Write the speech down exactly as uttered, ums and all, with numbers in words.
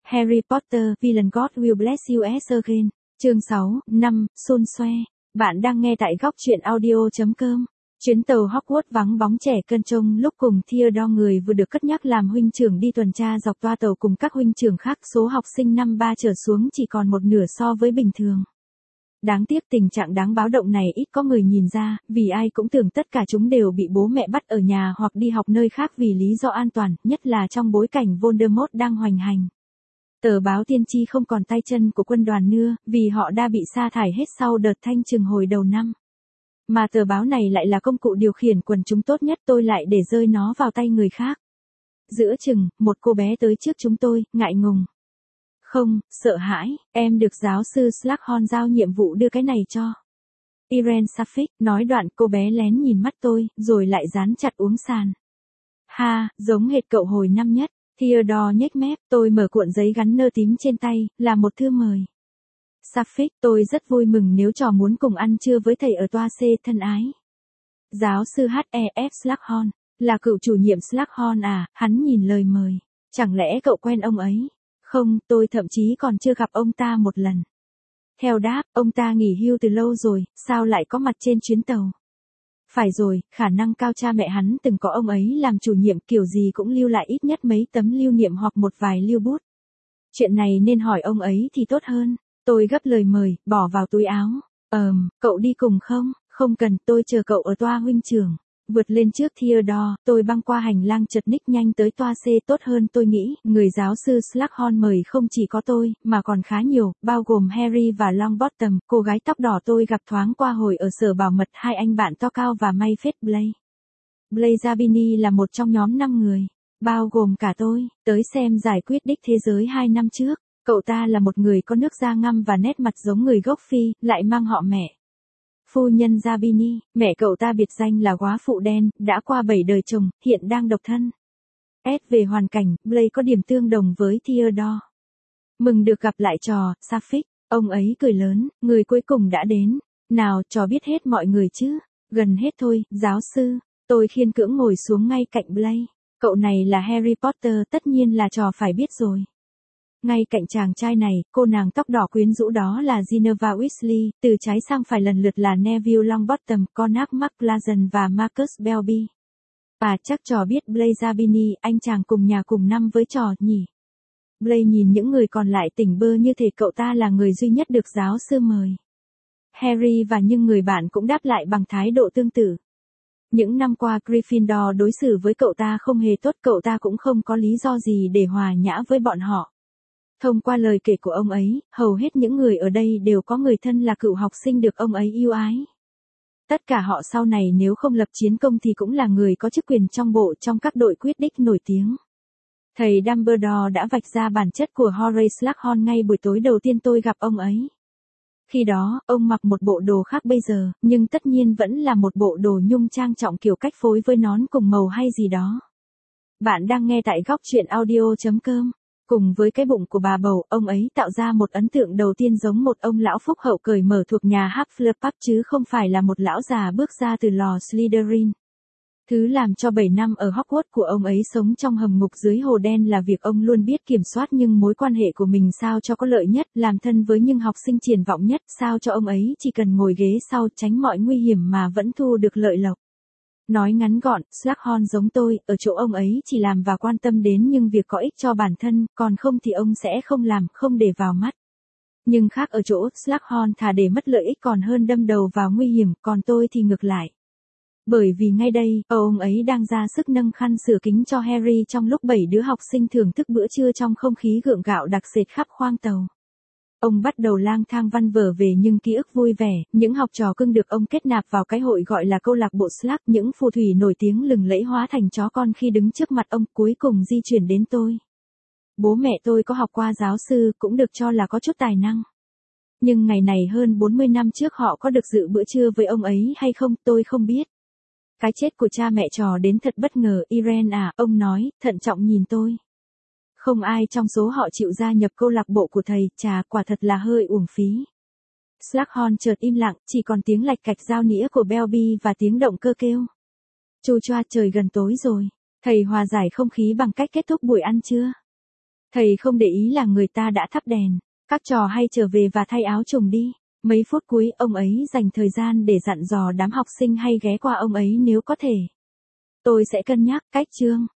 Harry Potter, Villain God Will Bless You As Again. Chương sáu, năm, xôn xoe. Bạn đang nghe tại góc truyện audio chấm com. Chuyến tàu Hogwarts vắng bóng trẻ cân trông lúc cùng Theodore người vừa được cất nhắc làm huynh trưởng đi tuần tra dọc toa tàu cùng các huynh trưởng khác, số học sinh năm ba trở xuống chỉ còn một nửa so với bình thường. Đáng tiếc tình trạng đáng báo động này ít có người nhìn ra, vì ai cũng tưởng tất cả chúng đều bị bố mẹ bắt ở nhà hoặc đi học nơi khác vì lý do an toàn, nhất là trong bối cảnh Voldemort đang hoành hành. Tờ báo tiên tri không còn tay chân của quân đoàn nữa, vì họ đã bị sa thải hết sau đợt thanh trừng hồi đầu năm. Mà tờ báo này lại là công cụ điều khiển quần chúng tốt nhất, tôi lại để rơi nó vào tay người khác. Giữa chừng, một cô bé tới trước chúng tôi, ngại ngùng. Không, sợ hãi, em được giáo sư Slughorn giao nhiệm vụ đưa cái này cho Irene Saffic, nói đoạn cô bé lén nhìn mắt tôi, rồi lại dán chặt uống sàn. Ha, giống hệt cậu hồi năm nhất. Theodore nhếch mép, tôi mở cuộn giấy gắn nơ tím trên tay, là một thư mời. Saffic, tôi rất vui mừng nếu trò muốn cùng ăn trưa với thầy ở toa C, thân ái. Giáo sư hát e ép Slughorn, là cựu chủ nhiệm Slughorn à, hắn nhìn lời mời. Chẳng lẽ cậu quen ông ấy? Không, tôi thậm chí còn chưa gặp ông ta một lần. Theo đáp, ông ta nghỉ hưu từ lâu rồi, sao lại có mặt trên chuyến tàu? Phải rồi, khả năng cao cha mẹ hắn từng có ông ấy làm chủ nhiệm, kiểu gì cũng lưu lại ít nhất mấy tấm lưu niệm hoặc một vài lưu bút. Chuyện này nên hỏi ông ấy thì tốt hơn. Tôi gấp lời mời, bỏ vào túi áo. Ờm, cậu đi cùng không? Không cần, tôi chờ cậu ở toa huynh trưởng. Vượt lên trước Theodore, tôi băng qua hành lang chật ních nhanh tới toa C. Tốt hơn tôi nghĩ, người giáo sư Slughorn mời không chỉ có tôi, mà còn khá nhiều, bao gồm Harry và Longbottom, cô gái tóc đỏ tôi gặp thoáng qua hồi ở sở bảo mật, hai anh bạn to cao và may phết Blaise. Blaise Zabini là một trong nhóm năm người, bao gồm cả tôi, tới xem giải quyết đích thế giới hai năm trước. Cậu ta là một người có nước da ngăm và nét mặt giống người gốc Phi, lại mang họ mẹ. Phu nhân Zabini, mẹ cậu ta biệt danh là góa phụ đen, đã qua bảy đời chồng, hiện đang độc thân. S về hoàn cảnh, Blaise có điểm tương đồng với Theodore. Mừng được gặp lại trò, Saffic, ông ấy cười lớn, người cuối cùng đã đến. Nào, trò biết hết mọi người chứ? Gần hết thôi, giáo sư. Tôi khiên cưỡng ngồi xuống ngay cạnh Blaise. Cậu này là Harry Potter, tất nhiên là trò phải biết rồi. Ngay cạnh chàng trai này, cô nàng tóc đỏ quyến rũ đó là Ginevra Weasley, từ trái sang phải lần lượt là Neville Longbottom, Cormac McLaggen và Marcus Belby. Và chắc trò biết Blaise Zabini, anh chàng cùng nhà cùng năm với trò, nhỉ? Blaise nhìn những người còn lại tỉnh bơ như thể cậu ta là người duy nhất được giáo sư mời. Harry và những người bạn cũng đáp lại bằng thái độ tương tự. Những năm qua Gryffindor đối xử với cậu ta không hề tốt, cậu ta cũng không có lý do gì để hòa nhã với bọn họ. Thông qua lời kể của ông ấy, hầu hết những người ở đây đều có người thân là cựu học sinh được ông ấy yêu ái. Tất cả họ sau này nếu không lập chiến công thì cũng là người có chức quyền trong bộ trong các đội quyết đích nổi tiếng. Thầy Dumbledore đã vạch ra bản chất của Horace Slughorn ngay buổi tối đầu tiên tôi gặp ông ấy. Khi đó, ông mặc một bộ đồ khác bây giờ, nhưng tất nhiên vẫn là một bộ đồ nhung trang trọng kiểu cách phối với nón cùng màu hay gì đó. Bạn đang nghe tại góc truyện audio chấm com. Cùng với cái bụng của bà bầu, ông ấy tạo ra một ấn tượng đầu tiên giống một ông lão phúc hậu cởi mở thuộc nhà Hufflepuff chứ không phải là một lão già bước ra từ lò Slytherin. Thứ làm cho bảy năm ở Hogwarts của ông ấy sống trong hầm ngục dưới hồ đen là việc ông luôn biết kiểm soát những mối quan hệ của mình sao cho có lợi nhất, làm thân với những học sinh triển vọng nhất, sao cho ông ấy chỉ cần ngồi ghế sau tránh mọi nguy hiểm mà vẫn thu được lợi lộc. Nói ngắn gọn, Slughorn giống tôi, ở chỗ ông ấy chỉ làm và quan tâm đến những việc có ích cho bản thân, còn không thì ông sẽ không làm, không để vào mắt. Nhưng khác ở chỗ, Slughorn thà để mất lợi ích còn hơn đâm đầu vào nguy hiểm, còn tôi thì ngược lại. Bởi vì ngay đây, ông ấy đang ra sức nâng khăn sửa kính cho Harry trong lúc bảy đứa học sinh thưởng thức bữa trưa trong không khí gượng gạo đặc sệt khắp khoang tàu. Ông bắt đầu lang thang văn vở về những ký ức vui vẻ, những học trò cưng được ông kết nạp vào cái hội gọi là câu lạc bộ Slug, những phù thủy nổi tiếng lừng lẫy hóa thành chó con khi đứng trước mặt ông, cuối cùng di chuyển đến tôi. Bố mẹ tôi có học qua giáo sư, cũng được cho là có chút tài năng. Nhưng ngày này hơn bốn mươi năm trước họ có được dự bữa trưa với ông ấy hay không, tôi không biết. Cái chết của cha mẹ trò đến thật bất ngờ, Irene à, ông nói, thận trọng nhìn tôi. Không ai trong số họ chịu gia nhập câu lạc bộ của thầy, chà, quả thật là hơi uổng phí. Slughorn chợt im lặng, chỉ còn tiếng lạch cạch dao nĩa của Belby và tiếng động cơ kêu. Chu choa, trời gần tối rồi. Thầy hòa giải không khí bằng cách kết thúc buổi ăn trưa. Thầy không để ý là người ta đã thắp đèn. Các trò hay trở về và thay áo trùng đi. Mấy phút cuối ông ấy dành thời gian để dặn dò đám học sinh hay ghé qua ông ấy nếu có thể. Tôi sẽ cân nhắc, cách chương.